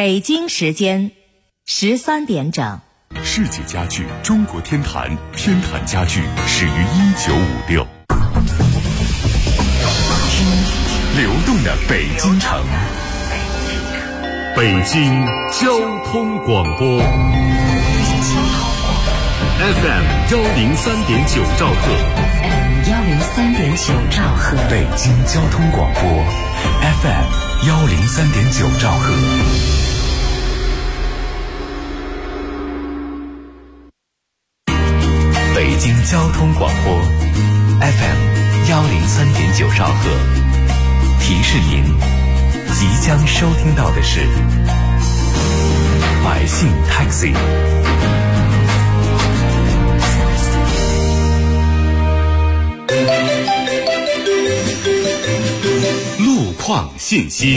北京时间13点整。 世纪家具中国天坛，天坛家具始于1956。流动的北京城，北京交通广播 FM103.9兆赫 103.9兆赫， 北京交通广播 FM103.9兆赫。北京交通广播 FM103.9兆赫，提示您即将收听到的是百姓 Taxi。 路况信息。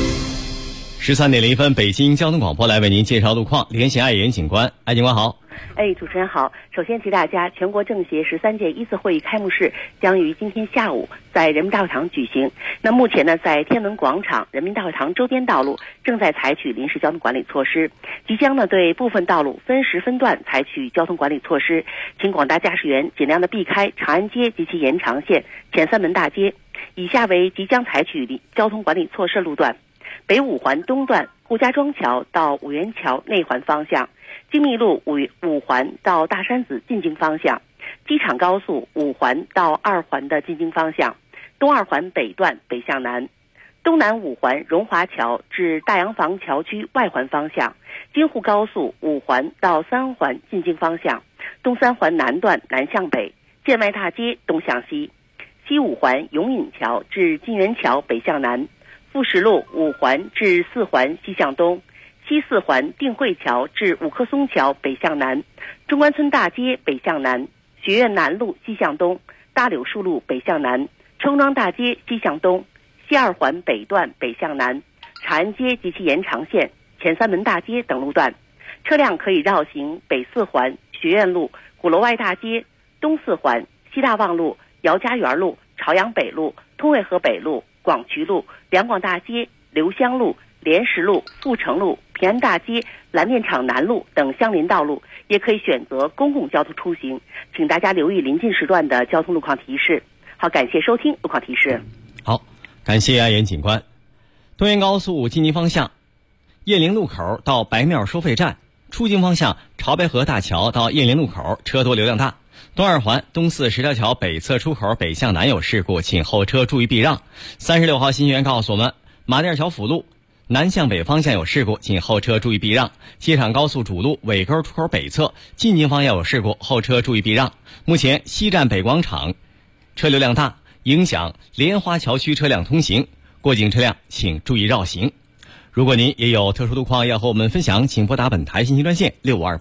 13点01分，北京交通广播来为您介绍路况，连线爱言警官。爱警官好。 主持人好。首先提大家，全国政协13届一次会议开幕式将于今天下午在人民大会堂举行。那目前呢，在天安门广场、人民大会堂周边道路正在采取临时交通管理措施，即将呢对部分道路分时分段采取交通管理措施，请广大驾驶员尽量的避开长安街及其延长线、前三门大街。以下为即将采取交通管理措施路段：北五环东段顾家庄桥到五元桥内环方向，精密路五环到大山子进京方向，机场高速5环到2环的进京方向，东2环北段北向南，东南5环荣华桥至大洋房桥区外环方向，京沪高速5环到3环进京方向，东3环南段南向北，建外大街东向西，西5环永隐桥至金源桥北向南，富石路5环至4环西向东，西4环定慧桥至五棵松桥北向南，中关村大街北向南，学院南路西向东，大柳树路北向南，冲庄大街西向东，西2环北段北向南，长安街及其延长线、前三门大街等路段，车辆可以绕行北4环学院路、鼓楼外大街、东4环西大望路、姚家园路、朝阳北路、通惠河北路、广渠路、两广大街、刘香路、莲石路、阜成路、平安大街、蓝电厂南路等相邻道路，也可以选择公共交通出行，请大家留意临近时段的交通路况提示。好，感谢收听路况提示。 好，感谢爱言警官。东延高速进京方向，雁陵路口到白庙收费站，出京方向潮白河大桥到雁陵路口车多流量大。东2环东4石条桥北侧出口北向南有事故，请后车注意避让。36号信息员告诉我们，马甸桥辅路南向北方向有事故，请后车注意避让。机场高速主路尾沟出口北侧进京方向有事故，后车注意避让。目前西站北广场车流量大，影响莲花桥区车辆通行，过境车辆请注意绕行。如果您也有特殊路况要和我们分享，请拨打本台信息专线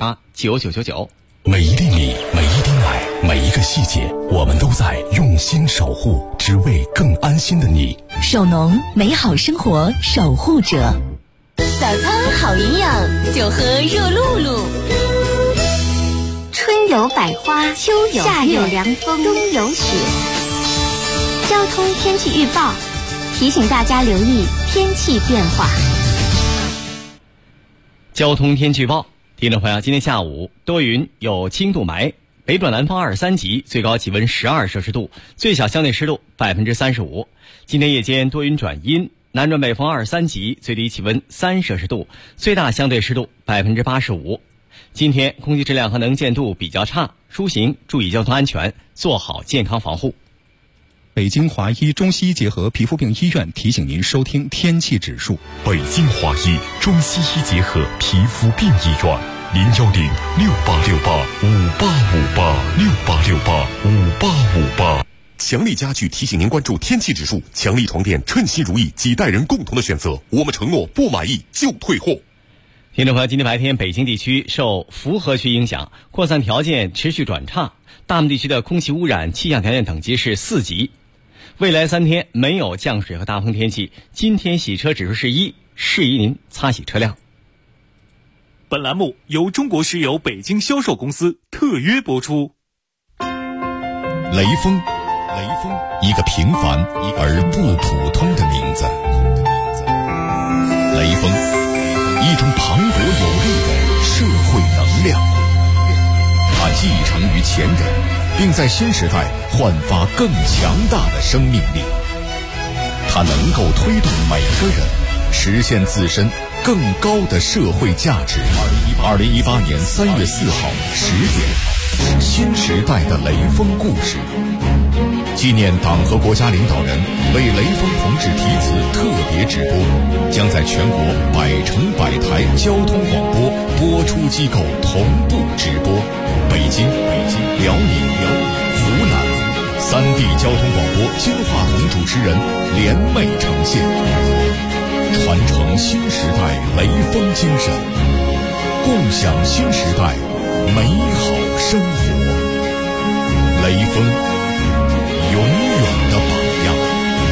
65289999。 每一粒米，每一滴奶，每一个细节，我们都在用心守护，只为更安心的你。 守农，美好生活守护者。 早餐好营养，就喝热露露。 春有百花，秋有夏有凉风，冬有雪。交通天气预报提醒大家留意天气变化。 交通天气预报，听众朋友，今天下午多云有轻度霾，北转南风23级，最高气温12摄氏度，最小相对湿度35%。今天夜间多云转阴，南转北风23级，最低气温3摄氏度，最大相对湿度85%。今天空气质量和能见度比较差，出行注意交通安全，做好健康防护。 北京华医中西医结合皮肤病医院提醒您收听天气指数。 北京华医中西医结合皮肤病医院，0106868586868685858。强力家具提醒您关注天气指数，强力床垫称心如意，几代人共同的选择。我们承诺不满意就退货。 听众朋友，今天白天北京地区受福河区影响，扩散条件持续转差，大部地区的空气污染气象条件等级是4级。未来3天没有降水和大风天气，今天洗车指数是1，适宜您擦洗车辆。 本栏目由中国石油北京销售公司特约播出。 雷锋，一个平凡而不普通的名字。雷锋一种磅礴有力的社会能量。它继承于前人，并在新时代焕发更强大的生命力。它能够推动每个人实现自身更高的社会价值。2018年3月4号10点，新时代的雷锋故事，纪念党和国家领导人为雷锋同志题词特别直播，将在全国100城100台交通广播播出机构同步直播。北京、辽宁、湖南3地交通广播金话筒主持人联袂呈现，传承新时代雷锋精神，共享新时代美好生活。雷锋永远的榜样。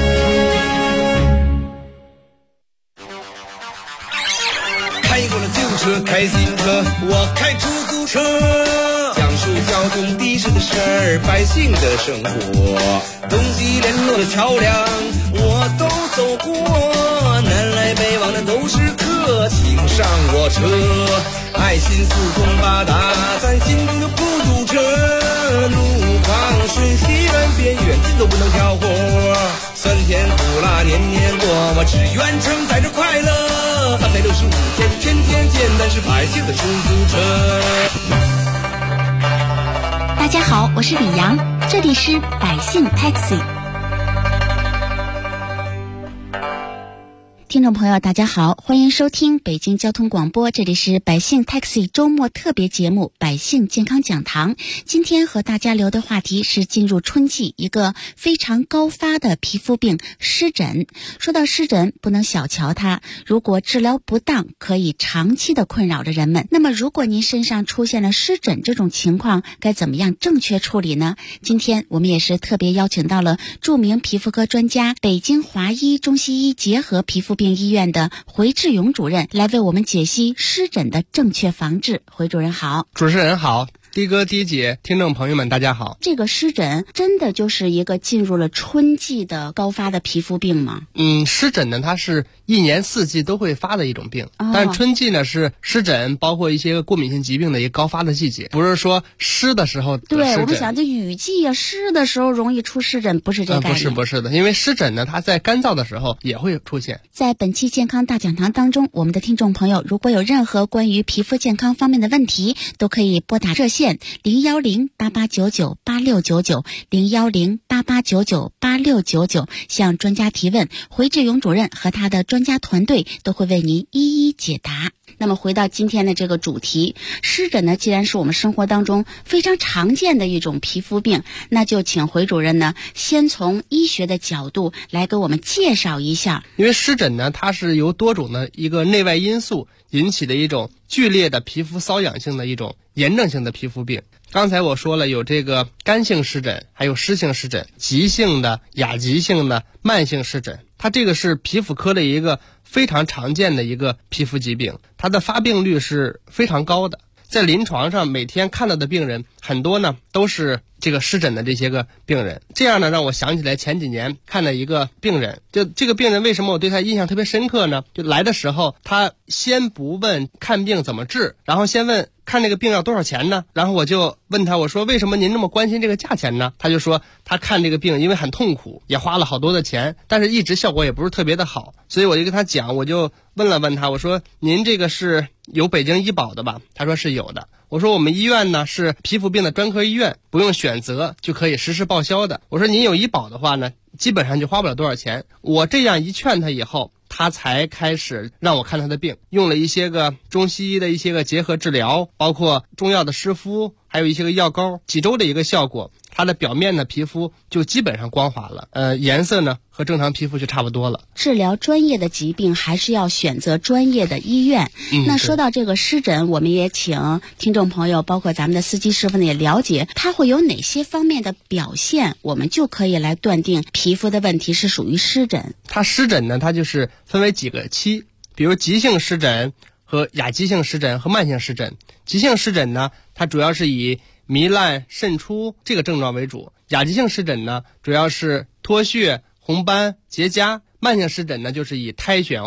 开过了旧车，开新车，我开出租车，讲述交通的士的事儿，百姓的生活，东西联络的桥梁我都走过，南来北往的都是客，请上我车，爱心四通八达，咱心中就不堵车，路况顺西远边远近都不能挑活，酸甜苦辣年年过，我只愿承载着快乐，365天天天见，但是百姓的出租车。 大家好，我是李阳，这里是百姓 Taxi。听众朋友大家好，欢迎收听北京交通广播，这里是百姓 Taxi 周末特别节目百姓健康讲堂。今天和大家聊的话题是进入春季一个非常高发的皮肤病湿疹。说到湿疹，不能小瞧它，如果治疗不当可以长期的困扰着人们。那么如果您身上出现了湿疹这种情况，该怎么样正确处理呢？今天我们也是特别邀请到了著名皮肤科专家，北京华医中西医结合皮肤病医院的回志勇主任来为我们解析湿疹的正确防治。回主任好。 主持人好，的哥的姐，听众朋友们大家好。 这个湿疹真的就是一个进入了春季的高发的皮肤病吗？ 湿疹呢，它是一年4季都会发的一种病，但是春季呢是湿疹包括一些过敏性疾病的一个高发的季节，不是说湿的时候得湿疹。 对，我们想这雨季啊，湿的时候容易出湿疹，不是这概念。 不是的，因为湿疹呢，它在干燥的时候也会出现。 在本期健康大讲堂当中，我们的听众朋友如果有任何关于皮肤健康方面的问题，都可以拨打热线010-8899-8699 010-8899-8699向专家提问，回志勇主任和他的专家团队都会为您一一解答。那么回到今天的这个主题，湿疹呢，既然是我们生活当中非常常见的一种皮肤病，那就请回主任呢先从医学的角度来给我们介绍一下。 因为湿疹呢，它是由多种的一个内外因素引起的一种剧烈的皮肤瘙痒性的一种炎症性的皮肤病。刚才我说了，有这个干性湿疹，还有湿性湿疹，急性的、亚急性的、慢性湿疹。它这个是皮肤科的一个非常常见的一个皮肤疾病，它的发病率是非常高的。在临床上每天看到的病人很多呢，都是这个湿疹的这些个病人。这样呢，让我想起来前几年看的一个病人。就这个病人为什么我对他印象特别深刻呢？就来的时候，他先不问看病怎么治，然后先问看这个病要多少钱呢？然后我就问他，我说为什么您那么关心这个价钱呢？他就说他看这个病因为很痛苦，也花了好多的钱，但是一直效果也不是特别的好。所以我就跟他讲，我就问了问他，我说您这个是有北京医保的吧？他说是有的。我说我们医院呢是皮肤病的专科医院，不用选择就可以实时报销的。我说您有医保的话呢，基本上就花不了多少钱。我这样一劝他以后，他才开始让我看他的病，用了一些个中西医的一些个结合治疗，包括中药的湿敷，还有一些个药膏，几周的一个效果，他的表面的皮肤就基本上光滑了，颜色呢和正常皮肤就差不多了。 治疗专业的疾病还是要选择专业的医院。那说到这个湿疹，我们也请听众朋友包括咱们的司机师傅呢也了解它会有哪些方面的表现，我们就可以来断定皮肤的问题是属于湿疹。 它湿疹呢，它就是分为几个期，比如急性湿疹和亚急性湿疹和慢性湿疹。急性湿疹呢，它主要是以糜烂渗出这个症状为主，亚急性湿疹呢主要是脱屑、红斑、结痂，慢性湿疹呢就是以苔藓化、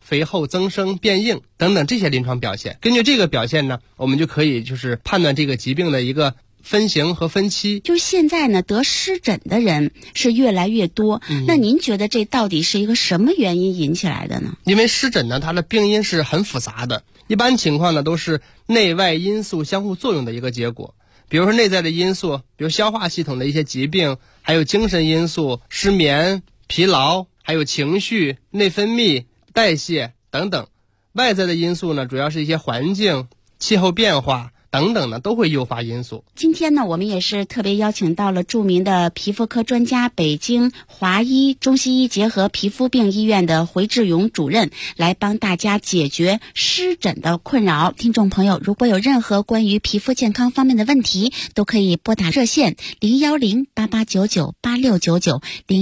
肥厚增生、变硬等等这些临床表现。根据这个表现呢，我们就可以就是判断这个疾病的一个分型和分期。 就现在呢，得湿疹的人是越来越多，那您觉得这到底是一个什么原因引起来的呢？ 因为湿疹呢，它的病因是很复杂的，一般情况呢都是内外因素相互作用的一个结果。比如说内在的因素，比如消化系统的一些疾病，还有精神因素、失眠、疲劳，还有情绪、内分泌、代谢等等。外在的因素呢，主要是一些环境、气候变化等等呢，都会诱发因素。 今天呢，我们也是特别邀请到了著名的皮肤科专家，北京华医中西医结合皮肤病医院的回志勇主任，来帮大家解决湿疹的困扰。听众朋友，如果有任何关于皮肤健康方面的问题，都可以拨打热线010-8899-8699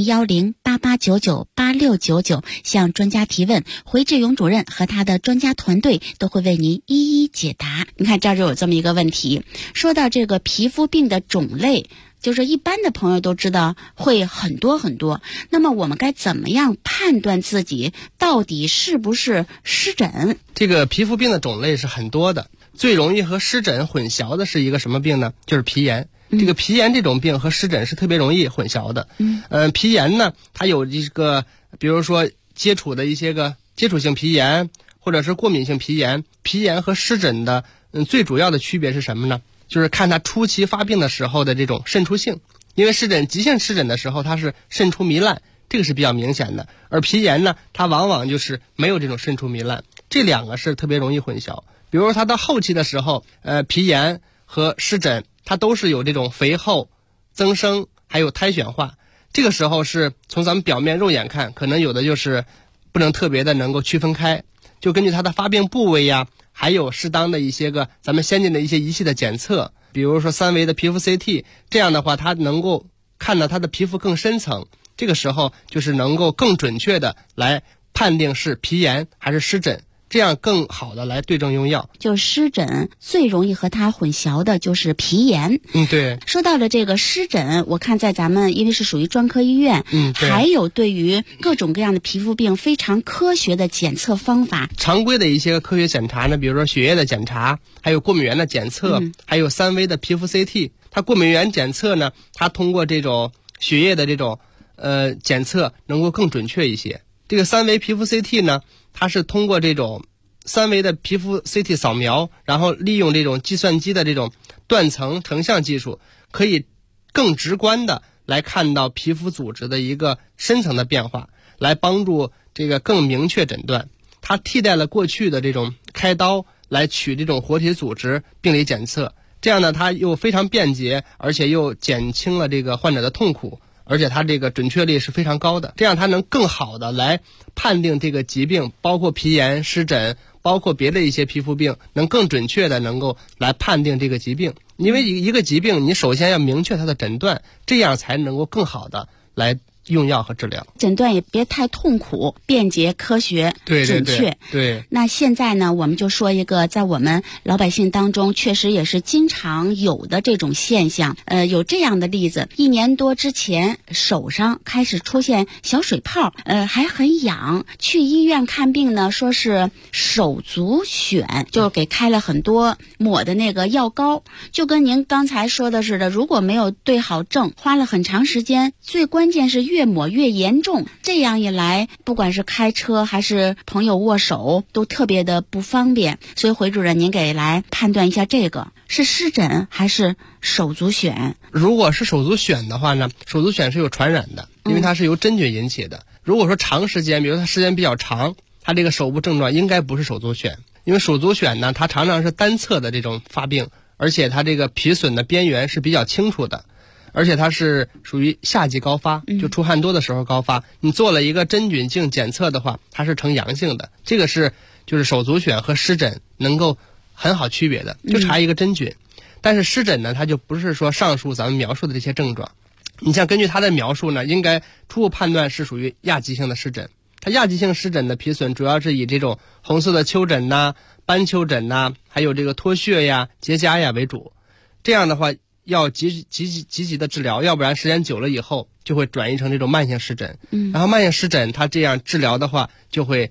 010-8899-8699向专家提问，回志勇主任和他的专家团队都会为您一一解答。你看这儿就有这么一个问题，说到这个皮肤病的种类，就是一般的朋友都知道会很多很多，那么我们该怎么样判断自己到底是不是湿疹？ 这个皮肤病的种类是很多的，最容易和湿疹混淆的是一个什么病呢？就是皮炎。这个皮炎这种病和湿疹是特别容易混淆的。皮炎呢，它有一个比如说接触的一些个接触性皮炎或者是过敏性皮炎。皮炎和湿疹的最主要的区别是什么呢？就是看它初期发病的时候的这种渗出性。因为湿疹急性湿疹的时候它是渗出糜烂，这个是比较明显的，而皮炎呢，它往往就是没有这种渗出糜烂，这两个是特别容易混淆。比如说它到后期的时候，皮炎和湿疹它都是有这种肥厚、增生还有苔藓化，这个时候是从咱们表面肉眼看，可能有的就是不能特别的能够区分开，就根据它的发病部位呀，还有适当的一些个咱们先进的一些仪器的检测，比如说3维的皮肤 CT， 这样的话它能够看到它的皮肤更深层，这个时候就是能够更准确的来判定是皮炎还是湿疹，这样更好的来对症用药。 就湿疹最容易和它混淆的就是皮炎。 对。 说到了这个湿疹，我看在咱们因为是属于专科医院，还有对于各种各样的皮肤病非常科学的检测方法。 常规的一些科学检查呢，比如说血液的检查，还有过敏原的检测，还有3维的皮肤 CT。它过敏原检测呢，它通过这种血液的这种检测能够更准确一些。这个3维皮肤 CT 呢，它是通过这种3维的皮肤 CT 扫描，然后利用这种计算机的这种断层成像技术，可以更直观的来看到皮肤组织的一个深层的变化，来帮助这个更明确诊断。它替代了过去的这种开刀来取这种活体组织病理检测，这样呢它又非常便捷，而且又减轻了这个患者的痛苦，而且它这个准确率是非常高的，这样它能更好的来判定这个疾病，包括皮炎、湿疹，包括别的一些皮肤病，能更准确的能够来判定这个疾病。因为一个疾病，你首先要明确它的诊断，这样才能够更好的来用药和治疗。 诊断也别太痛苦，便捷、科学、准确。 对。 那现在呢，我们就说一个在我们老百姓当中确实也是经常有的这种现象。有这样的例子，1年多之前手上开始出现小水泡，还很痒，去医院看病呢，说是手足癣，就给开了很多抹的那个药膏，就跟您刚才说的似的，如果没有对好症，花了很长时间，最关键是越抹越严重，这样一来，不管是开车还是朋友握手都特别的不方便。所以回主任您给来判断一下，这个是湿疹还是手足癣？ 如果是手足癣的话呢，手足癣是有传染的，因为它是由真菌引起的。如果说长时间，比如它时间比较长，它这个手部症状应该不是手足癣，因为手足癣呢，它常常是单侧的这种发病，而且它这个皮损的边缘是比较清楚的，而且它是属于夏季高发，就出汗多的时候高发。你做了一个真菌镜检测的话，它是呈阳性的，这个是就是手足癣和湿疹能够很好区别的，就差一个真菌。但是湿疹呢，它就不是说上述咱们描述的这些症状。你像根据它的描述呢，应该初步判断是属于亚急性的湿疹。它亚急性湿疹的皮损主要是以这种红色的丘疹呐、斑丘疹呐，还有这个脱屑呀、结痂呀为主。这样的话要积极的治疗，要不然时间久了以后就会转移成这种慢性湿疹。然后慢性湿疹它这样治疗的话，就会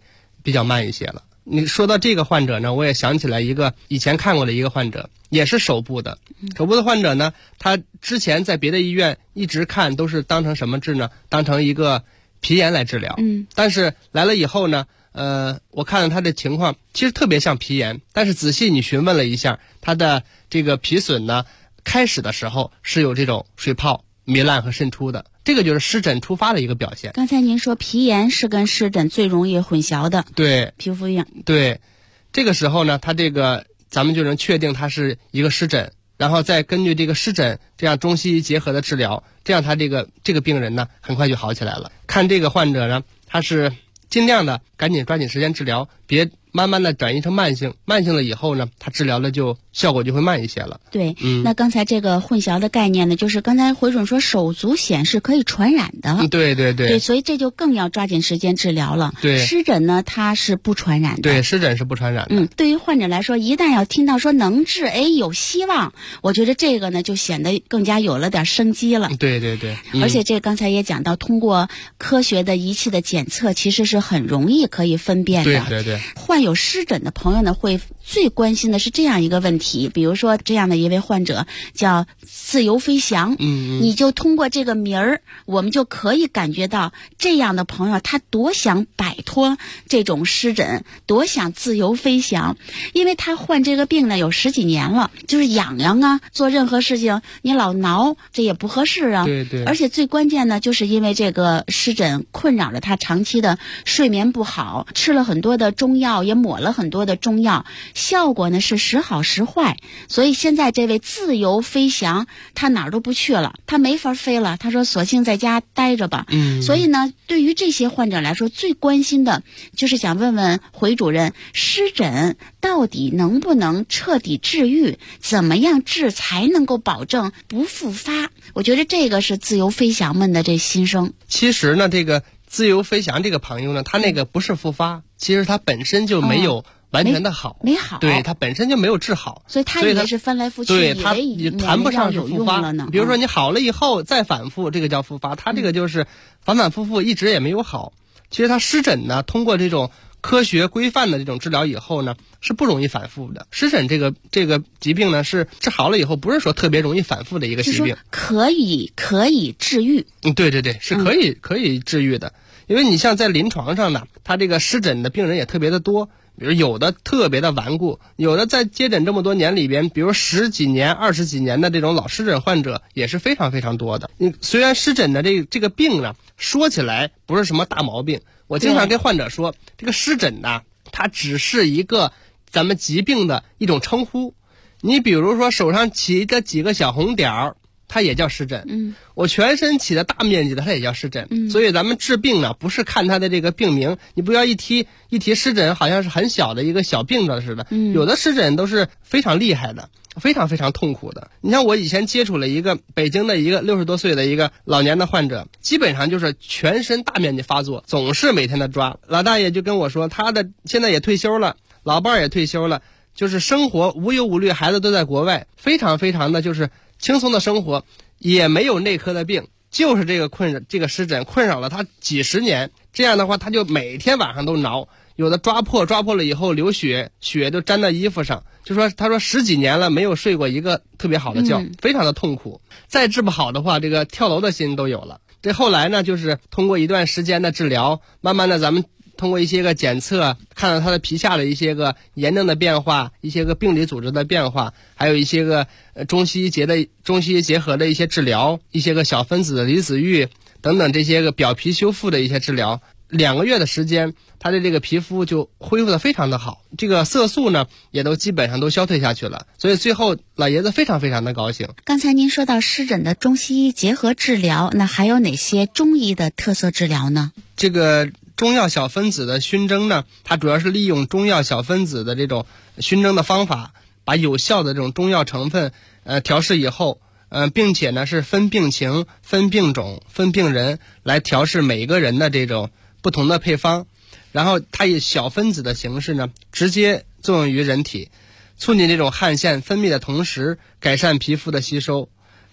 比较慢一些了。你说到这个患者呢，我也想起来一个以前看过的一个患者，也是手部的。手部的患者呢，他之前在别的医院一直看都是当成什么治呢？当成一个皮炎来治疗。但是来了以后呢，我看了他的情况，其实特别像皮炎，但是仔细你询问了一下，他的这个皮损呢，开始的时候是有这种水泡糜烂和渗出的。这个就是湿疹突发的一个表现。 刚才您说皮炎是跟湿疹最容易混淆的， 对， 皮肤病。对， 这个时候呢，它这个咱们就能确定它是一个湿疹，然后再根据这个湿疹这样中西医结合的治疗，这样他这个病人呢很快就好起来了。看这个患者呢，他是尽量的赶紧抓紧时间治疗，别慢慢的转移成慢性了以后呢，它治疗的效果就会慢一些了。 对，那刚才这个混淆的概念呢，就是刚才回准说手足癣是可以传染的。对，所以这就更要抓紧时间治疗了。 对， 湿疹呢它是不传染的。 对，湿疹是不传染的。 对于患者来说，一旦要听到说能治，有希望，我觉得这个呢就显得更加有了点生机了。 对， 而且这刚才也讲到，通过科学的仪器的检测，其实是很容易可以分辨的。 对， 患有湿疹的朋友呢，会最关心的是这样一个问题，比如说这样的一位患者叫自由飞翔，你就通过这个名儿，我们就可以感觉到这样的朋友他多想摆脱这种湿疹，多想自由飞翔，因为他患这个病呢有10几年了，就是痒痒啊，做任何事情你老挠，这也不合适啊。 对， 而且最关键呢，就是因为这个湿疹困扰着他长期的睡眠不好，吃了很多的中药，也抹了很多的中药，效果呢是时好时坏。所以现在这位自由飞翔，他哪儿都不去了，他没法飞了，他说索性在家待着吧。所以呢，对于这些患者来说，最关心的就是想问问回主任，湿疹到底能不能彻底治愈？怎么样治才能够保证不复发？我觉得这个是自由飞翔们的这心声。 其实呢，这个自由飞翔这个朋友呢，他那个不是复发，其实他本身就没有完全的好， 没好， 对，他本身就没有治好， 所以他以为是翻来复去， 对，他也谈不上是复发呢。 比如说你好了以后再反复，这个叫复发，他这个就是反反复复一直也没有好。其实他湿疹呢，通过这种科学规范的这种治疗以后呢，是不容易反复的。湿疹这个疾病呢，是治好了以后，不是说特别容易反复的一个疾病， 可以治愈。 对，是可以治愈的。因为你像在临床上呢，他这个湿疹的病人也特别的多，比如有的特别的顽固，有的在接诊这么多年里边，比如10几年、20几年的这种老湿疹患者也是非常非常多的。虽然湿疹的这个病呢，说起来不是什么大毛病，我经常跟患者说，这个湿疹呢，它只是一个咱们疾病的一种称呼。你比如说手上起的几个小红点儿，它也叫湿疹。我全身起的大面积的，它也叫湿疹。所以咱们治病呢，不是看它的这个病名，你不要一提湿疹，好像是很小的一个小病症似的。有的湿疹都是非常厉害的，非常非常痛苦的。你像我以前接触了一个北京的一个60多岁的一个老年的患者，基本上就是全身大面积发作，总是每天的抓。老大爷就跟我说，他的现在也退休了，老伴儿也退休了，就是生活无忧无虑，孩子都在国外，非常非常的就是轻松的生活，也没有内科的病，就是这个湿疹困扰了他几十年。这样的话，他就每天晚上都挠，有的抓破了以后流血，血就沾到衣服上。他说10几年了没有睡过一个特别好的觉，非常的痛苦。再治不好的话，这个跳楼的心都有了。这后来呢，就是通过一段时间的治疗，慢慢的咱们通过一些个检测，看到他的皮下的一些个炎症的变化，一些个病理组织的变化，还有一些个中西医结合的一些治疗，一些个小分子的离子浴等等这些个表皮修复的一些治疗。2个月的时间，他的这个皮肤就恢复得非常的好，这个色素呢也都基本上都消退下去了，所以最后老爷子非常非常的高兴。 刚才您说到湿疹的中西医结合治疗，那还有哪些中医的特色治疗呢？ 这个中药小分子的熏蒸呢，它主要是利用中药小分子的这种熏蒸的方法，把有效的这种中药成分调试以后，并且呢是分病情、分病种、分病人来调试每一个人的这种不同的配方，然后它以小分子的形式呢直接作用于人体，促进这种汗腺分泌的同时改善皮肤的吸收，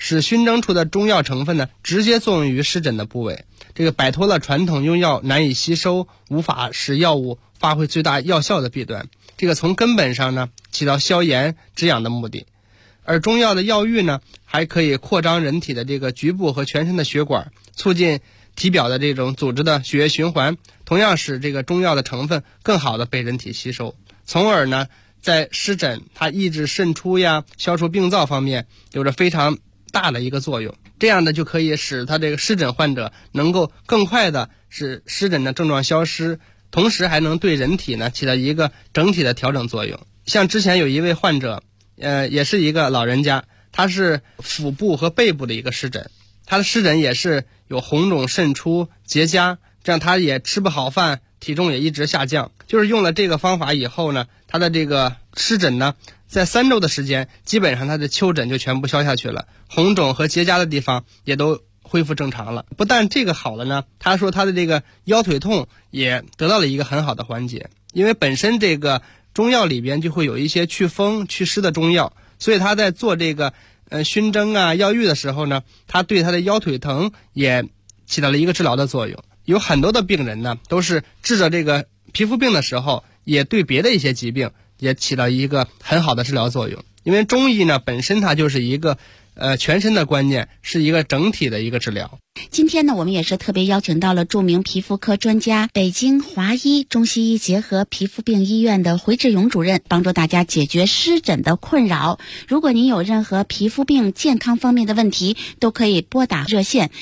使熏蒸出的中药成分呢直接作用于湿疹的部位，这个摆脱了传统用药难以吸收，无法使药物发挥最大药效的弊端，这个从根本上呢起到消炎止痒的目的。而中药的药浴呢还可以扩张人体的这个局部和全身的血管，促进体表的这种组织的血液循环，同样使这个中药的成分更好的被人体吸收，从而呢在湿疹它抑制渗出呀、消除病灶方面有着非常大的一个作用。这样呢就可以使他这个湿疹患者能够更快的使湿疹的症状消失，同时还能对人体呢起到一个整体的调整作用。像之前有一位患者也是一个老人家，他是腹部和背部的一个湿疹，他的湿疹也是有红肿渗出结痂，这样他也吃不好饭，体重也一直下降。就是用了这个方法以后呢，他的这个湿疹呢在3周的时间，基本上他的丘疹就全部消下去了，红肿和结痂的地方也都恢复正常了。不但这个好了呢，他说他的这个腰腿痛也得到了一个很好的缓解，因为本身这个中药里边就会有一些祛风祛湿的中药，所以他在做这个熏蒸啊药浴的时候呢，他对他的腰腿疼也起到了一个治疗的作用。有很多的病人呢都是治着这个皮肤病的时候，也对别的一些疾病也起到一个很好的治疗作用。因为中医呢本身它就是一个全身的观念，是一个整体的一个治疗。 今天呢，我们也是特别邀请到了著名皮肤科专家、北京华医中西医结合皮肤病医院的回志勇主任，帮助大家解决湿疹的困扰。如果您有任何皮肤病健康方面的问题，都可以拨打热线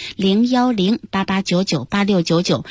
010-8899-8699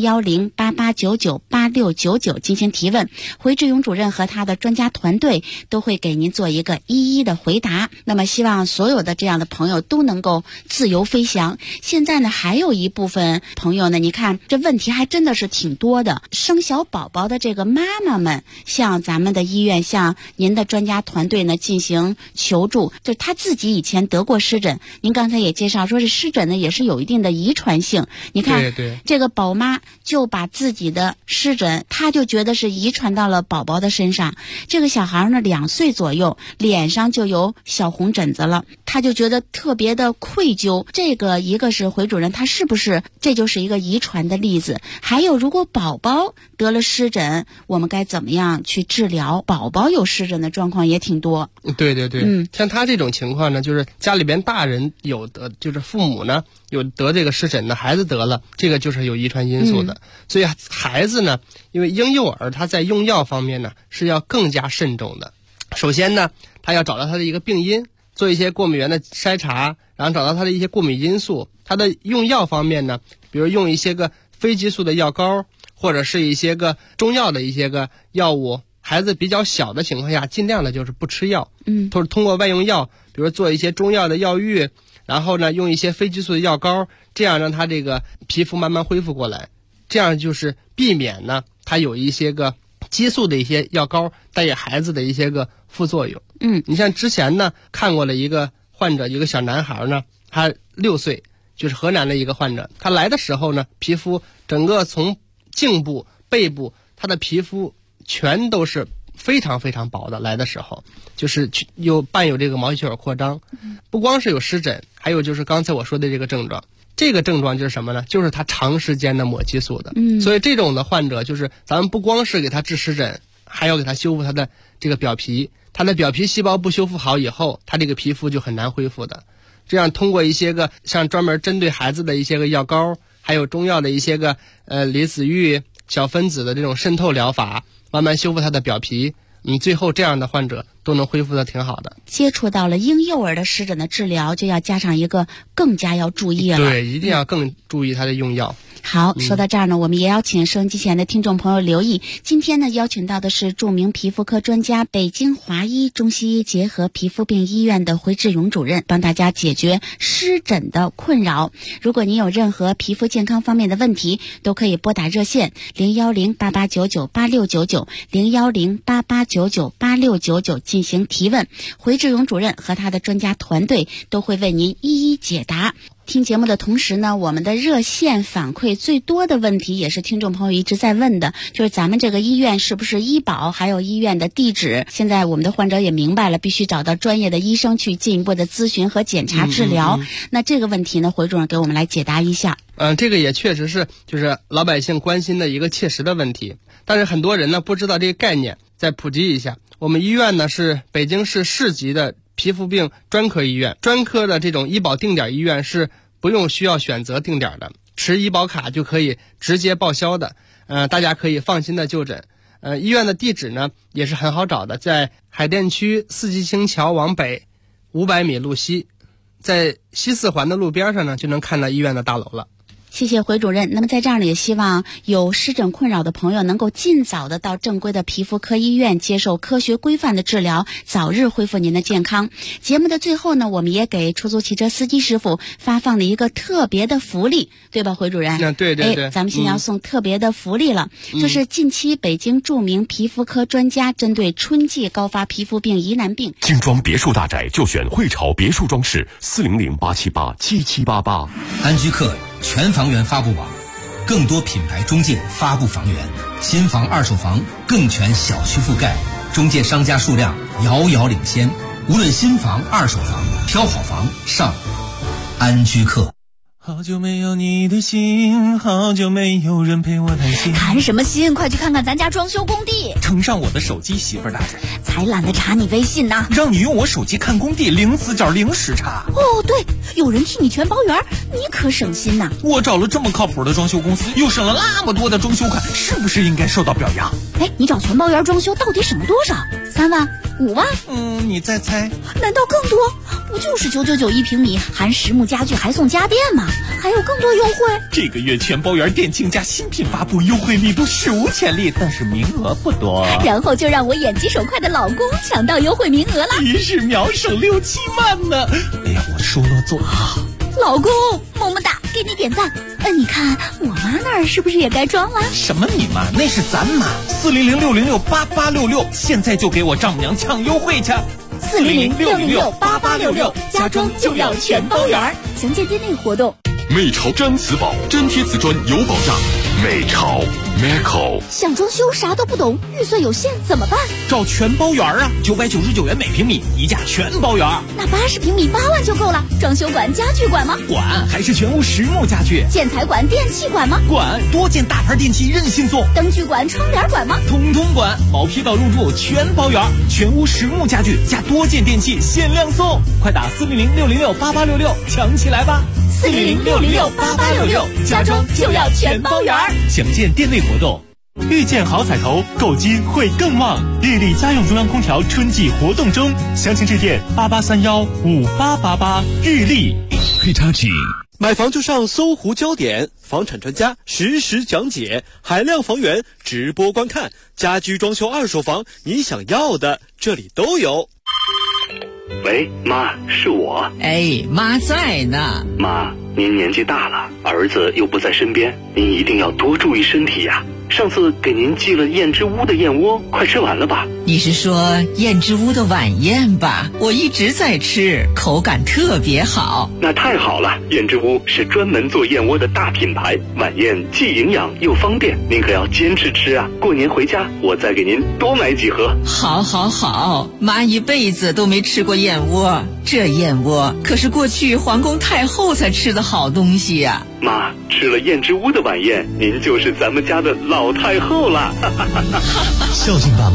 010-8899-8699进行提问。回志勇主任和他的专家团队都会给您做一个一一的回答。那么希望所有的这样的朋友都能够自由飞翔。现在呢，还有一部分朋友呢，你看这问题还真的是挺多的。生小宝宝的这个妈妈们向咱们的医院，向您的专家团队呢进行求助，就是他自己以前得过湿疹。您刚才也介绍说，这湿疹呢也是有一定的遗传性。你看，对这个宝妈就把自己的湿疹，她就觉得是遗传到了宝宝的身上。这个小孩呢2岁左右，脸上就有小红疹子了，她就觉得特别的愧疚。这个一个是回主任，他是不是这就是一个遗传的例子？还有，如果宝宝得了湿疹，我们该怎么样去治疗？宝宝有湿疹的状况也挺多。 对对对，像他这种情况呢，就是家里边大人有得，就是父母呢有得这个湿疹的，孩子得了，这个就是有遗传因素的。所以孩子呢，因为婴幼儿他在用药方面呢是要更加慎重的。首先呢，他要找到他的一个病因，做一些过敏原的筛查，然后找到他的一些过敏因素。他的用药方面呢，比如用一些个非激素的药膏，或者是一些个中药的一些个药物。孩子比较小的情况下，尽量的就是不吃药，或者通过外用药，比如做一些中药的药浴，然后呢用一些非激素的药膏，这样让他这个皮肤慢慢恢复过来。这样就是避免呢他有一些个激素的一些药膏带给孩子的一些个副作用。你像之前呢看过了一个患者，一个小男孩呢，他6岁，就是河南的一个患者。他来的时候呢，皮肤整个从颈部、背部，他的皮肤全都是非常非常薄的。来的时候就是伴有这个毛细血管扩张，不光是有湿疹，还有就是刚才我说的这个症状。这个症状就是什么呢？就是他长时间的抹激素的。所以这种的患者，就是咱们不光是给他治湿疹，还要给他修复他的这个表皮。他的表皮细胞不修复好以后，他这个皮肤就很难恢复的。这样通过一些个像专门针对孩子的一些个药膏，还有中药的一些个离子浴、小分子的这种渗透疗法，慢慢修复他的表皮。最后这样的患者都能恢复得挺好的。 接触到了婴幼儿的湿疹的治疗，就要加上一个更加要注意了。 对，一定要更注意他的用药。 好，说到这儿呢，我们也要请收音机前的听众朋友留意，今天呢邀请到的是著名皮肤科专家、北京华医中西医结合皮肤病医院的回志勇主任，帮大家解决湿疹的困扰。如果您有任何皮肤健康方面的问题，都可以拨打热线010-8899-8699 010-8899-8699进行提问，回志勇主任和他的专家团队都会为您一一解答。 听节目的同时呢，我们的热线反馈最多的问题，也是听众朋友一直在问的，就是咱们这个医院是不是医保，还有医院的地址。现在我们的患者也明白了，必须找到专业的医生去进一步的咨询和检查治疗。那这个问题呢，回主任给我们来解答一下。 这个也确实是就是老百姓关心的一个切实的问题，但是很多人呢不知道这个概念，再普及一下。我们医院呢是北京市市级的皮肤病专科医院，专科的这种医保定点医院是不需要选择定点的，持医保卡就可以直接报销的，大家可以放心的就诊。医院的地址呢也是很好找的，在海淀区四季青桥往北500米路西，在西四环的路边上呢就能看到医院的大楼了。 谢谢回主任。那么在这儿呢，也希望有湿疹困扰的朋友能够尽早的到正规的皮肤科医院接受科学规范的治疗，早日恢复您的健康。节目的最后呢，我们也给出租汽车司机师傅发放了一个特别的福利，对吧，回主任？ 对， 咱们现在要送特别的福利了，就是近期北京著名皮肤科专家针对春季高发皮肤病疑难病， 精装别墅大宅就选汇潮别墅装饰，400-878-7788。 安居客全房源发布网，更多品牌中介发布房源，新房二手房更全小区覆盖，中介商家数量遥遥领先。无论新房二手房，挑好房上安居客。 好久没有你的心，好久没有人陪我谈心。 谈什么心？快去看看咱家装修工地。 呈上我的手机，媳妇儿大人。 才懒得查你微信呢。 让你用我手机看工地，零死角零时差。 哦，对，有人替你全包圆，你可省心呐。 我找了这么靠谱的装修公司，又省了那么多的装修款，是不是应该受到表扬？ 哎，你找全包圆装修到底省了多少？3万、5万？ 你再猜？ 难道更多？不就是999一平米，含实木家具还送家电吗？还有更多优惠。 这个月全包圆店庆家新品发布，优惠力度史无前例，但是名额不多。 然后就让我眼疾手快的老公抢到优惠名额了， 一日秒省6-7万呢！哎呀，我说了做好。 老公，么么哒，给你点赞。你看我妈那儿是不是也该装了？ 什么你妈？那是咱妈。400-606-8866，现在就给我丈母娘抢优惠去。 400-606-8866，家装就要全包圆。详见店内活动。 美潮粘瓷宝，真贴瓷砖有保障。美潮 Meco。 想装修啥都不懂，预算有限怎么办？ 找全包圆啊，999元每平米，一价全包圆。 那80平米8万就够了。装修管、家具管吗？ 管，还是全屋实木家具。 建材管、电器管吗？ 管，多件大牌电器任性送。 灯具管、窗帘管吗？ 通通管，毛坯到入住全包圆，全屋实木家具加多件电器限量送。快打400-606-8866，抢起来吧 ！400-606-8866，家装就要全包圆。 详见店内活动。遇见好彩头，购金会更旺。日立家用中央空调春季活动中，详情致电88315888。日立。 Hitachi。 买房就上搜狐焦点，房产专家实时讲解，海量房源直播观看，家居装修二手房，你想要的这里都有。 喂，妈，是我。 哎，妈在呢。 妈，您年纪大了，儿子又不在身边，您一定要多注意身体呀。上次给您寄了燕之屋的燕窝，快吃完了吧？ 你是说燕之屋的晚宴吧？我一直在吃，口感特别好。 那太好了，燕之屋是专门做燕窝的大品牌，晚宴既营养又方便，您可要坚持吃啊！过年回家我再给您多买几盒。 好好好，妈一辈子都没吃过燕窝，这燕窝可是过去皇宫太后才吃的好东西呀。 妈，吃了燕之屋的晚宴，您就是咱们家的老太后了。 孝敬爸妈